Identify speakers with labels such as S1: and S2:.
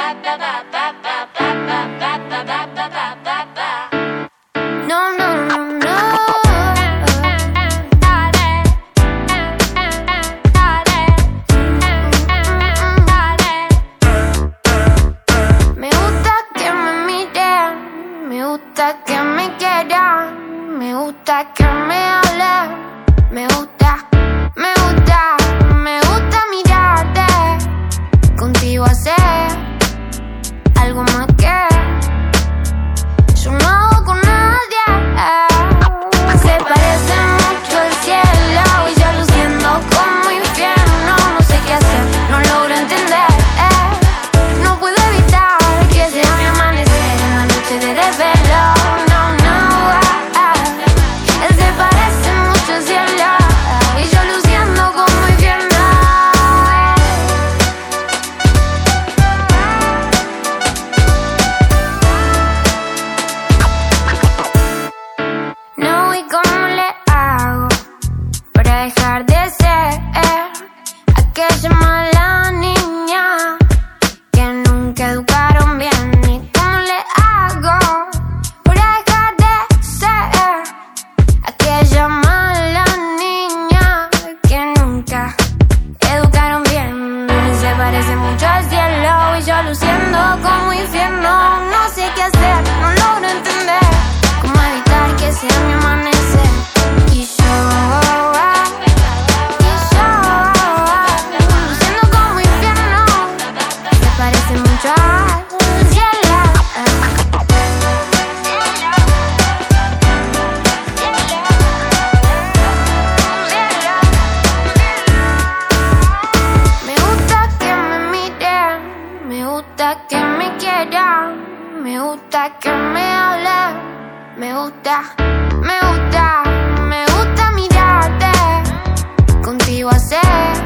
S1: No, no, no, no. Dale, dale, dale. Me gusta que me miren, me gusta que me quieran, me gusta que me hablen, me gusta, me gusta, me gusta mirarte, contigo hacer algo más que yo no hago con nadie. Se parece mucho al cielo y yo luciendo como infierno. No sé qué hacer, no logro entender. No puedo evitar que sea mi amanecer en la noche de desvelo. No, no, se parece mucho al cielo y yo luciendo como infierno. No, ¿y cómo le hago para dejar de ser aquella mala niña que nunca educaron bien? ¿Y cómo le hago para dejar de ser aquella mala niña que nunca educaron bien? Se parece mucho al cielo y yo luciendo como infierno. No sé qué hacer, no logro entender cómo evitar que sea mi amanecer. Y yo luciendo como infierno. Se parece mucho al cielo. Me gusta que me miren, me gusta que me quieran, me gusta que me hablen. Me gusta, me gusta, me gusta mirarte, contigo hacer